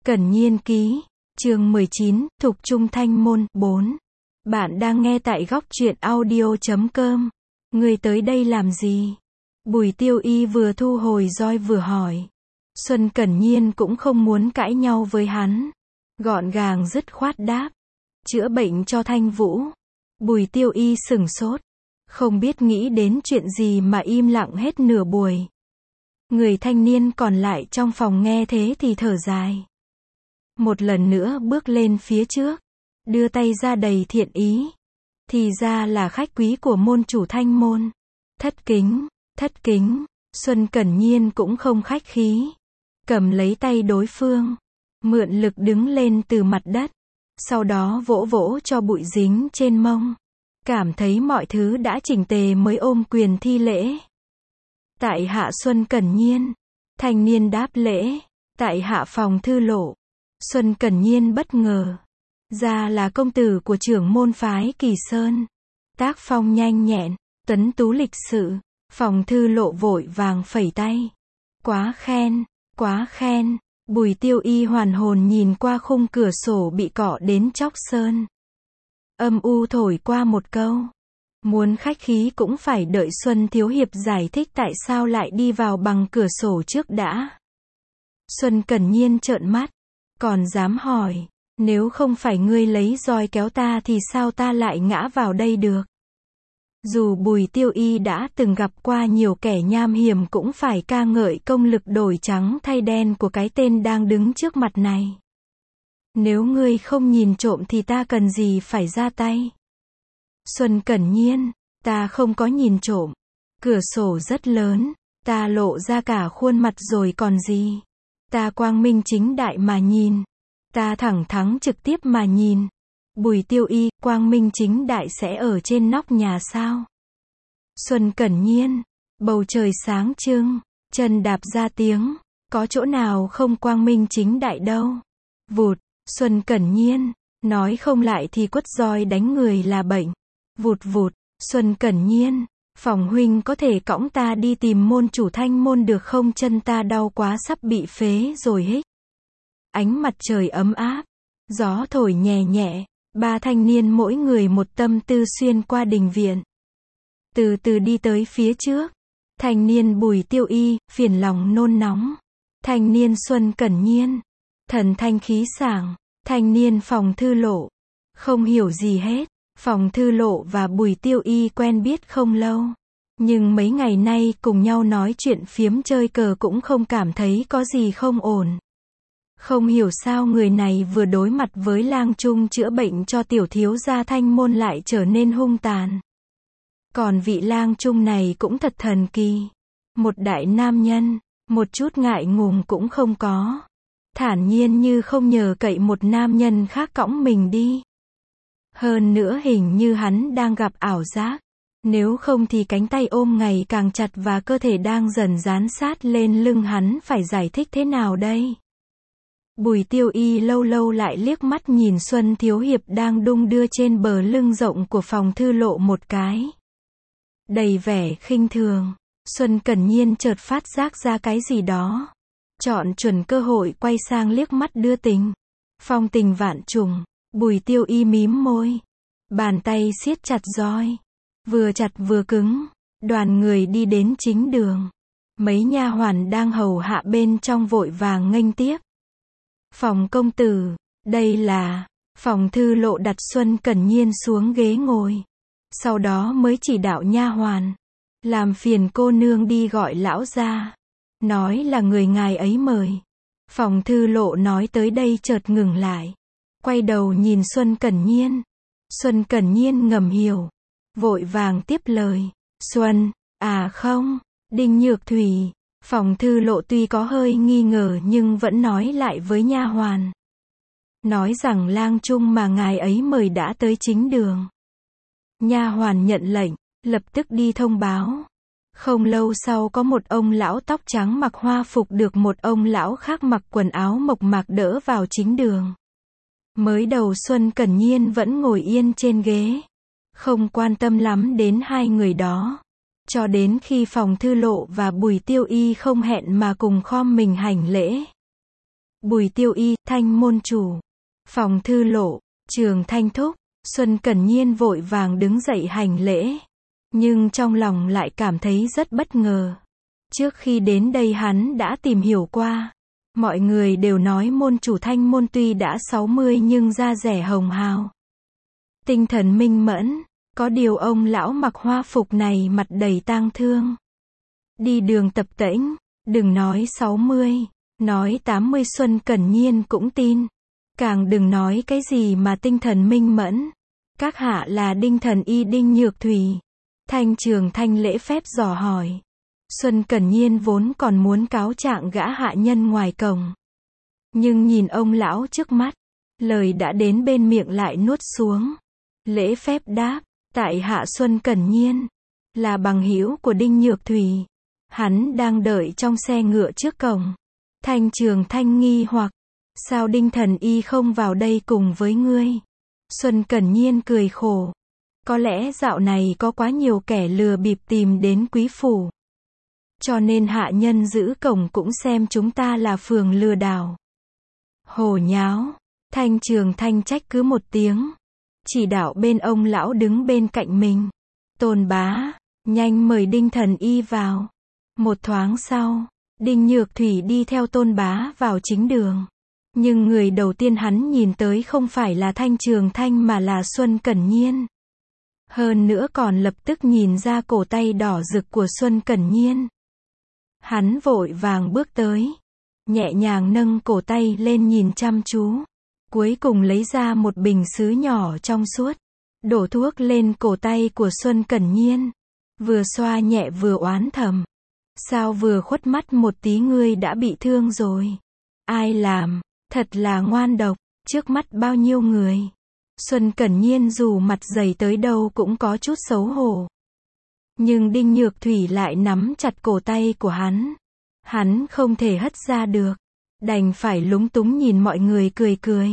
Cẩn Nhiên ký, chương 19, Thục Trung Thanh Môn, 4. Bạn đang nghe tại góc truyện audio.com. Người tới đây làm gì? Bùi Tiêu Y vừa thu hồi roi vừa hỏi. Xuân Cẩn Nhiên cũng không muốn cãi nhau với hắn. Gọn gàng dứt khoát đáp. Chữa bệnh cho Thanh Vũ. Bùi Tiêu Y sửng sốt. Không biết nghĩ đến chuyện gì mà im lặng hết nửa buổi. Người thanh niên còn lại trong phòng nghe thế thì thở dài. Một lần nữa bước lên phía trước, đưa tay ra đầy thiện ý. Thì ra là khách quý của môn chủ Thanh môn. Thất kính, Xuân Cẩn Nhiên cũng không khách khí. Cầm lấy tay đối phương, mượn lực đứng lên từ mặt đất. Sau đó vỗ vỗ cho bụi dính trên mông. Cảm thấy mọi thứ đã chỉnh tề mới ôm quyền thi lễ. Tại hạ Xuân Cẩn Nhiên. Thanh niên đáp lễ. Tại hạ Phòng Thư Lộ. Xuân Cẩn Nhiên bất ngờ. Ra là công tử của trưởng môn phái Kỳ Sơn. Tác phong nhanh nhẹn, tuấn tú lịch sự. Phòng Thư Lộ vội vàng phẩy tay. Quá khen. Bùi Tiêu Y hoàn hồn nhìn qua khung cửa sổ bị cọ đến chóc sơn. Âm u thổi qua một câu. Muốn khách khí cũng phải đợi Xuân Thiếu Hiệp giải thích tại sao lại đi vào bằng cửa sổ trước đã. Xuân Cẩn Nhiên trợn mắt. Còn dám hỏi, nếu không phải ngươi lấy roi kéo ta thì sao ta lại ngã vào đây được? Dù Bùi Tiêu Y đã từng gặp qua nhiều kẻ nham hiểm cũng phải ca ngợi công lực đổi trắng thay đen của cái tên đang đứng trước mặt này. Nếu ngươi không nhìn trộm thì ta cần gì phải ra tay? Xuân Cẩn Nhiên, ta không có nhìn trộm. Cửa sổ rất lớn, ta lộ ra cả khuôn mặt rồi còn gì? Ta quang minh chính đại mà nhìn. Ta thẳng thắn trực tiếp mà nhìn. Bùi Tiêu Y, quang minh chính đại sẽ ở trên nóc nhà sao? Xuân Cẩn Nhiên, bầu trời sáng trưng, chân đạp ra tiếng, có chỗ nào không quang minh chính đại đâu. Vụt, Xuân Cẩn Nhiên, nói không lại thì quất roi đánh người là bệnh. Vụt, Xuân Cẩn Nhiên, Phòng huynh có thể cõng ta đi tìm môn chủ Thanh môn được không, chân ta đau quá sắp bị phế rồi hích. Ánh mặt trời ấm áp, gió thổi nhẹ nhẹ, ba thanh niên mỗi người một tâm tư xuyên qua đình viện. Từ từ đi tới phía trước, thanh niên Bùi Tiêu Y, phiền lòng nôn nóng. Thanh niên Xuân Cẩn Nhiên, thần thanh khí sảng. Thanh niên Phòng Thư Lộ, không hiểu gì hết. Phòng Thư Lộ và Bùi Tiêu Y quen biết không lâu, nhưng mấy ngày nay cùng nhau nói chuyện phiếm chơi cờ cũng không cảm thấy có gì không ổn. Không hiểu sao người này vừa đối mặt với lang trung chữa bệnh cho tiểu thiếu gia Thanh môn lại trở nên hung tàn. Còn vị lang trung này cũng thật thần kỳ. Một đại nam nhân, một chút ngại ngùng cũng không có. Thản nhiên như không nhờ cậy một nam nhân khác cõng mình đi. Hơn nữa hình như hắn đang gặp ảo giác. Nếu không thì cánh tay ôm ngày càng chặt và cơ thể đang dần dán sát lên lưng hắn phải giải thích thế nào đây? Bùi Tiêu Y lâu lâu lại liếc mắt nhìn Xuân Thiếu Hiệp đang đung đưa trên bờ lưng rộng của Phòng Thư Lộ một cái. Đầy vẻ khinh thường, Xuân Cẩn Nhiên chợt phát giác ra cái gì đó. Chọn chuẩn cơ hội quay sang liếc mắt đưa tình. Phong tình vạn trùng. Bùi Tiêu Y mím môi, bàn tay siết chặt roi, vừa chặt vừa cứng. Đoàn người đi đến chính đường, mấy nha hoàn đang hầu hạ bên trong vội vàng nghênh tiếp. Phòng công tử, đây là. Phòng Thư Lộ đặt Xuân Cẩn Nhiên xuống ghế ngồi, sau đó mới chỉ đạo nha hoàn, làm phiền cô nương đi gọi lão ra, nói là người ngài ấy mời. Phòng Thư Lộ nói tới đây chợt ngừng lại. Quay đầu nhìn Xuân Cẩn Nhiên. Xuân Cẩn Nhiên ngầm hiểu, vội vàng tiếp lời. Xuân, à không, Đinh Nhược Thủy. Phòng Thư Lộ tuy có hơi nghi ngờ nhưng vẫn nói lại với nha hoàn. Nói rằng lang trung mà ngài ấy mời đã tới chính đường. Nha hoàn nhận lệnh, lập tức đi thông báo. Không lâu sau có một ông lão tóc trắng mặc hoa phục được một ông lão khác mặc quần áo mộc mạc đỡ vào chính đường. Mới đầu Xuân Cẩn Nhiên vẫn ngồi yên trên ghế, không quan tâm lắm đến hai người đó. Cho đến khi Phòng Thư Lộ và Bùi Tiêu Y không hẹn mà cùng khom mình hành lễ. Bùi Tiêu Y, Thanh môn chủ. Phòng Thư Lộ, Trường Thanh thúc. Xuân Cẩn Nhiên vội vàng đứng dậy hành lễ. Nhưng trong lòng lại cảm thấy rất bất ngờ. Trước khi đến đây hắn đã tìm hiểu qua. Mọi người đều nói môn chủ Thanh môn tuy đã 60 nhưng da dẻ hồng hào. Tinh thần minh mẫn. Có điều ông lão mặc hoa phục này mặt đầy tang thương. Đi đường tập tễnh, đừng nói 60, nói 80 Xuân Cẩn Nhiên cũng tin. Càng đừng nói cái gì mà tinh thần minh mẫn. Các hạ là Đinh Thần Y Đinh Nhược Thủy. Thanh Trường Thanh lễ phép dò hỏi. Xuân Cẩn Nhiên vốn còn muốn cáo trạng gã hạ nhân ngoài cổng. Nhưng nhìn ông lão trước mắt, lời đã đến bên miệng lại nuốt xuống. Lễ phép đáp, tại hạ Xuân Cẩn Nhiên, là bằng hữu của Đinh Nhược Thủy. Hắn đang đợi trong xe ngựa trước cổng. Thanh Trường Thanh nghi hoặc, sao Đinh Thần Y không vào đây cùng với ngươi? Xuân Cẩn Nhiên cười khổ. Có lẽ dạo này có quá nhiều kẻ lừa bịp tìm đến quý phủ. Cho nên hạ nhân giữ cổng cũng xem chúng ta là phường lừa đảo. Hồ nháo. Thanh Trường Thanh trách cứ một tiếng. Chỉ đạo bên ông lão đứng bên cạnh mình. Tôn bá, nhanh mời Đinh Thần Y vào. Một thoáng sau, Đinh Nhược Thủy đi theo Tôn bá vào chính đường. Nhưng người đầu tiên hắn nhìn tới không phải là Thanh Trường Thanh mà là Xuân Cẩn Nhiên. Hơn nữa còn lập tức nhìn ra cổ tay đỏ rực của Xuân Cẩn Nhiên. Hắn vội vàng bước tới, nhẹ nhàng nâng cổ tay lên nhìn chăm chú. Cuối cùng lấy ra một bình sứ nhỏ trong suốt, đổ thuốc lên cổ tay của Xuân Cẩn Nhiên. Vừa xoa nhẹ vừa oán thầm. Sao vừa khuất mắt một tí ngươi đã bị thương rồi? Ai làm? Thật là ngoan độc, trước mắt bao nhiêu người. Xuân Cẩn Nhiên dù mặt dày tới đâu cũng có chút xấu hổ. Nhưng Đinh Nhược Thủy lại nắm chặt cổ tay của hắn. Hắn không thể hất ra được. Đành phải lúng túng nhìn mọi người cười cười.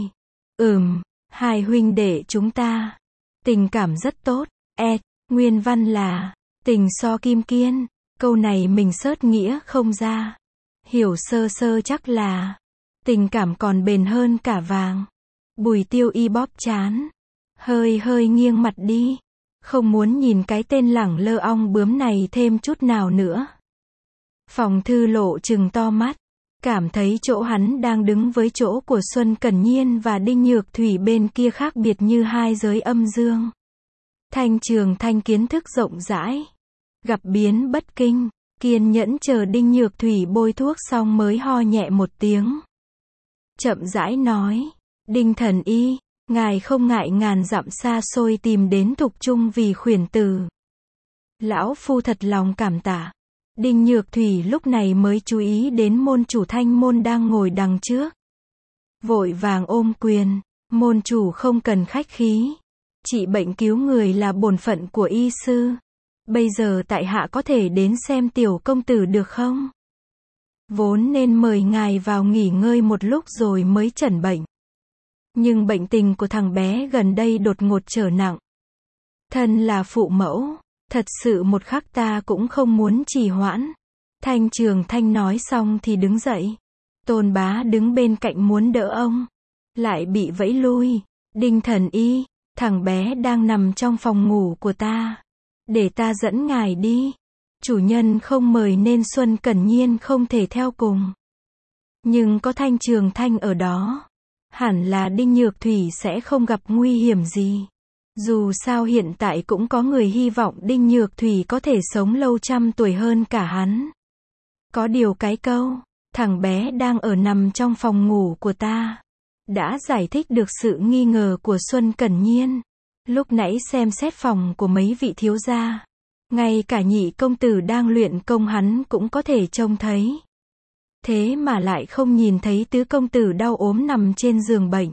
Hai huynh đệ chúng ta. Tình cảm rất tốt. Nguyên văn là, tình so kim kiên. Câu này mình sớt nghĩa không ra. Hiểu sơ sơ chắc là, tình cảm còn bền hơn cả vàng. Bùi Tiêu Y bóp trán. Hơi nghiêng mặt đi. Không muốn nhìn cái tên lẳng lơ ong bướm này thêm chút nào nữa. Phòng Thư Lộ trừng to mắt. Cảm thấy chỗ hắn đang đứng với chỗ của Xuân Cẩn Nhiên và Đinh Nhược Thủy bên kia khác biệt như hai giới âm dương. Thanh Trường Thanh kiến thức rộng rãi. Gặp biến bất kinh. Kiên nhẫn chờ Đinh Nhược Thủy bôi thuốc xong mới ho nhẹ một tiếng. Chậm rãi nói. Đinh Thần Y, ngài không ngại ngàn dặm xa xôi tìm đến Thục Trung vì khuyển tử. Lão phu thật lòng cảm tạ. Đinh Nhược Thủy lúc này mới chú ý đến môn chủ Thanh môn đang ngồi đằng trước. Vội vàng ôm quyền. Môn chủ không cần khách khí. Trị bệnh cứu người là bổn phận của y sư. Bây giờ tại hạ có thể đến xem tiểu công tử được không? Vốn nên mời ngài vào nghỉ ngơi một lúc rồi mới chẩn bệnh. Nhưng bệnh tình của thằng bé gần đây đột ngột trở nặng. Thân là phụ mẫu, thật sự một khắc ta cũng không muốn trì hoãn. Thanh Trường Thanh nói xong thì đứng dậy. Tôn bá đứng bên cạnh muốn đỡ ông. Lại bị vẫy lui. Đinh Thần Y, thằng bé đang nằm trong phòng ngủ của ta. Để ta dẫn ngài đi. Chủ nhân không mời nên Xuân Cẩn Nhiên không thể theo cùng. Nhưng có Thanh Trường Thanh ở đó. Hẳn là Đinh Nhược Thủy sẽ không gặp nguy hiểm gì. Dù sao hiện tại cũng có người hy vọng Đinh Nhược Thủy có thể sống lâu trăm tuổi hơn cả hắn. Có điều cái câu, thằng bé đang ở nằm trong phòng ngủ của ta, đã giải thích được sự nghi ngờ của Xuân Cẩn Nhiên. Lúc nãy xem xét phòng của mấy vị thiếu gia, ngay cả nhị công tử đang luyện công hắn cũng có thể trông thấy. Thế mà lại không nhìn thấy tứ công tử đau ốm nằm trên giường bệnh.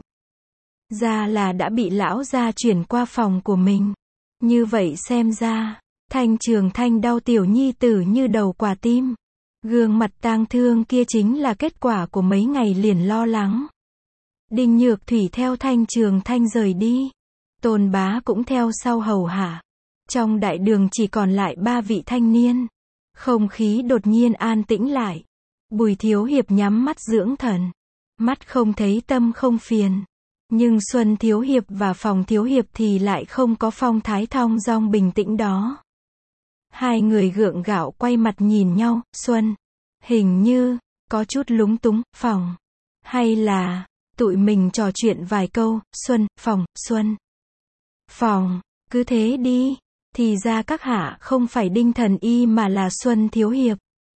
Ra là đã bị lão gia chuyển qua phòng của mình. Như vậy xem ra, Thanh Trường Thanh đau tiểu nhi tử như đầu quả tim. Gương mặt tang thương kia chính là kết quả của mấy ngày liền lo lắng. Đinh Nhược Thủy theo Thanh Trường Thanh rời đi. Tôn bá cũng theo sau hầu hạ. Trong đại đường chỉ còn lại 3 vị thanh niên. Không khí đột nhiên an tĩnh lại. Bùi Thiếu Hiệp nhắm mắt dưỡng thần. Mắt không thấy tâm không phiền. Nhưng Xuân Thiếu Hiệp và Phòng Thiếu Hiệp thì lại không có phong thái thong dong bình tĩnh đó. Hai người gượng gạo quay mặt nhìn nhau, Xuân. Hình như, có chút lúng túng, Phòng. Hay là, tụi mình trò chuyện vài câu, Xuân, Phòng, Xuân. Phòng, cứ thế đi. Thì ra các hạ không phải Đinh Thần Y mà là Xuân Thiếu Hiệp.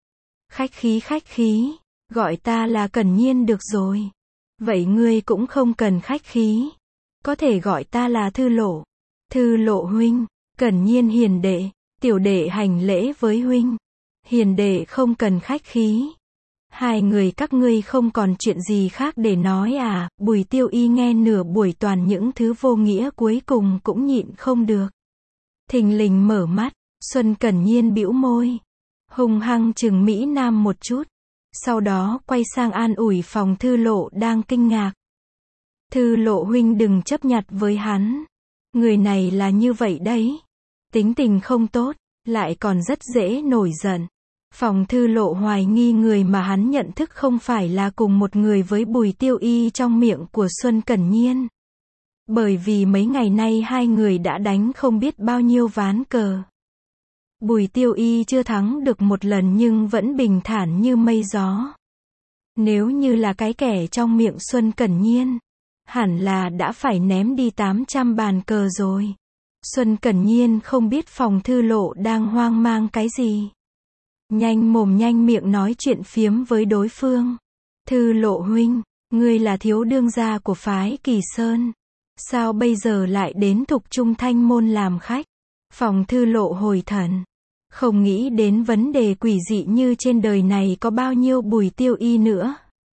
Khách khí. Gọi ta là Cẩn Nhiên được rồi. Vậy ngươi cũng không cần khách khí. Có thể gọi ta là Thư Lộ. Thư Lộ huynh. Cẩn Nhiên hiền đệ. Tiểu đệ hành lễ với huynh. Hiền đệ không cần khách khí. Hai người các ngươi không còn chuyện gì khác để nói à? Bùi Tiêu Y nghe nửa buổi toàn những thứ vô nghĩa cuối cùng cũng nhịn không được. Thình lình mở mắt, Xuân Cẩn Nhiên bĩu môi. Hung hăng chừng Mỹ Nam một chút. Sau đó quay sang an ủi Phòng Thư Lộ đang kinh ngạc. Thư Lộ huynh đừng chấp nhặt với hắn. Người này là như vậy đấy. Tính tình không tốt, lại còn rất dễ nổi giận. Phòng Thư Lộ hoài nghi người mà hắn nhận thức không phải là cùng một người với Bùi Tiêu Y trong miệng của Xuân Cẩn Nhiên. Bởi vì mấy ngày nay hai người đã đánh không biết bao nhiêu ván cờ. Bùi Tiêu Y chưa thắng được một lần nhưng vẫn bình thản như mây gió. Nếu như là cái kẻ trong miệng Xuân Cẩn Nhiên, hẳn là đã phải ném đi 800 bàn cờ rồi. Xuân Cẩn Nhiên không biết Phòng Thư Lộ đang hoang mang cái gì. Nhanh mồm nhanh miệng nói chuyện phiếm với đối phương. Thư Lộ huynh, ngươi là thiếu đương gia của phái Kỳ Sơn. Sao bây giờ lại đến Thục Trung Thanh Môn làm khách? Phòng Thư Lộ hồi thần. Không nghĩ đến vấn đề quỷ dị như trên đời này có bao nhiêu Bùi Tiêu Y nữa.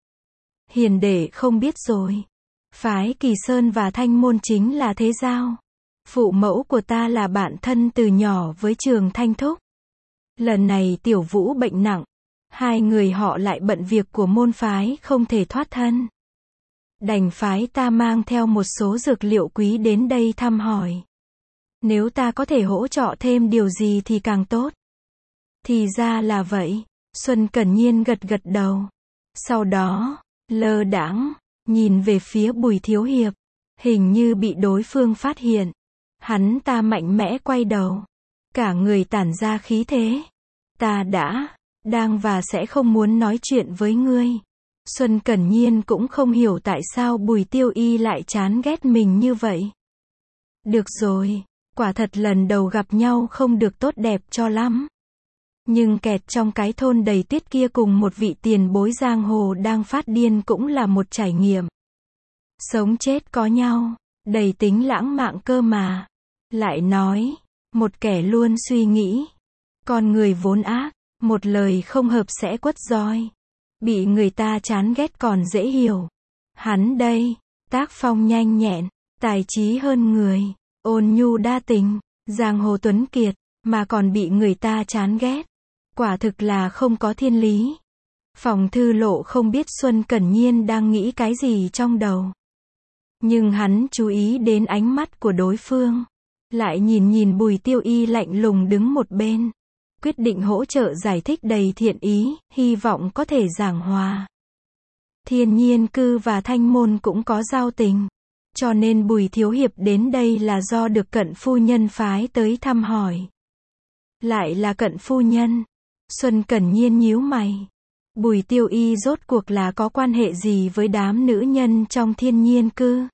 Hiền đệ không biết rồi. Phái Kỳ Sơn và Thanh Môn chính là thế giao. Phụ mẫu của ta là bạn thân từ nhỏ với Trường Thanh Thúc. Lần này Tiểu Vũ bệnh nặng. Hai người họ lại bận việc của môn phái không thể thoát thân. Đành phái ta mang theo một số dược liệu quý đến đây thăm hỏi. Nếu ta có thể hỗ trợ thêm điều gì thì càng tốt. Thì ra là vậy. Xuân Cẩn Nhiên gật gật đầu. Sau đó, lơ đãng nhìn về phía Bùi Thiếu Hiệp. Hình như bị đối phương phát hiện. Hắn ta mạnh mẽ quay đầu. Cả người tản ra khí thế. Ta đang và sẽ không muốn nói chuyện với ngươi. Xuân Cẩn Nhiên cũng không hiểu tại sao Bùi Tiêu Y lại chán ghét mình như vậy. Được rồi, quả thật lần đầu gặp nhau không được tốt đẹp cho lắm. Nhưng kẹt trong cái thôn đầy tuyết kia cùng một vị tiền bối giang hồ đang phát điên cũng là một trải nghiệm. Sống chết có nhau, đầy tính lãng mạn cơ mà. Lại nói, một kẻ luôn suy nghĩ. Con người vốn ác, một lời không hợp sẽ quất roi. Bị người ta chán ghét còn dễ hiểu. Hắn đây, tác phong nhanh nhẹn, tài trí hơn người, ôn nhu đa tình, giang hồ tuấn kiệt, mà còn bị người ta chán ghét. Quả thực là không có thiên lý. Phòng Thư Lộ không biết Xuân Cẩn Nhiên đang nghĩ cái gì trong đầu. Nhưng hắn chú ý đến ánh mắt của đối phương. Lại nhìn Bùi Tiêu Y lạnh lùng đứng một bên. Quyết định hỗ trợ giải thích đầy thiện ý, hy vọng có thể giảng hòa. Thiên Nhiên Cư và Thanh Môn cũng có giao tình. Cho nên Bùi Thiếu Hiệp đến đây là do được Cận phu nhân phái tới thăm hỏi. Lại là Cận phu nhân. Xuân Cẩn Nhiên nhíu mày. Bùi Tiêu Y rốt cuộc là có quan hệ gì với đám nữ nhân trong Thiên Nhiên Cư?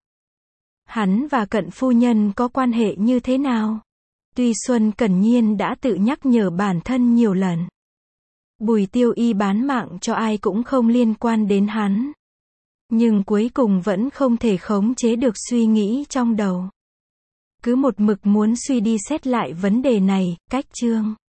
Hắn và Cận phu nhân có quan hệ như thế nào? Tuy Xuân Cẩn Nhiên đã tự nhắc nhở bản thân nhiều lần. Bùi Tiêu Y bán mạng cho ai cũng không liên quan đến hắn. Nhưng cuối cùng vẫn không thể khống chế được suy nghĩ trong đầu. Cứ một mực muốn suy đi xét lại vấn đề này, cách chương.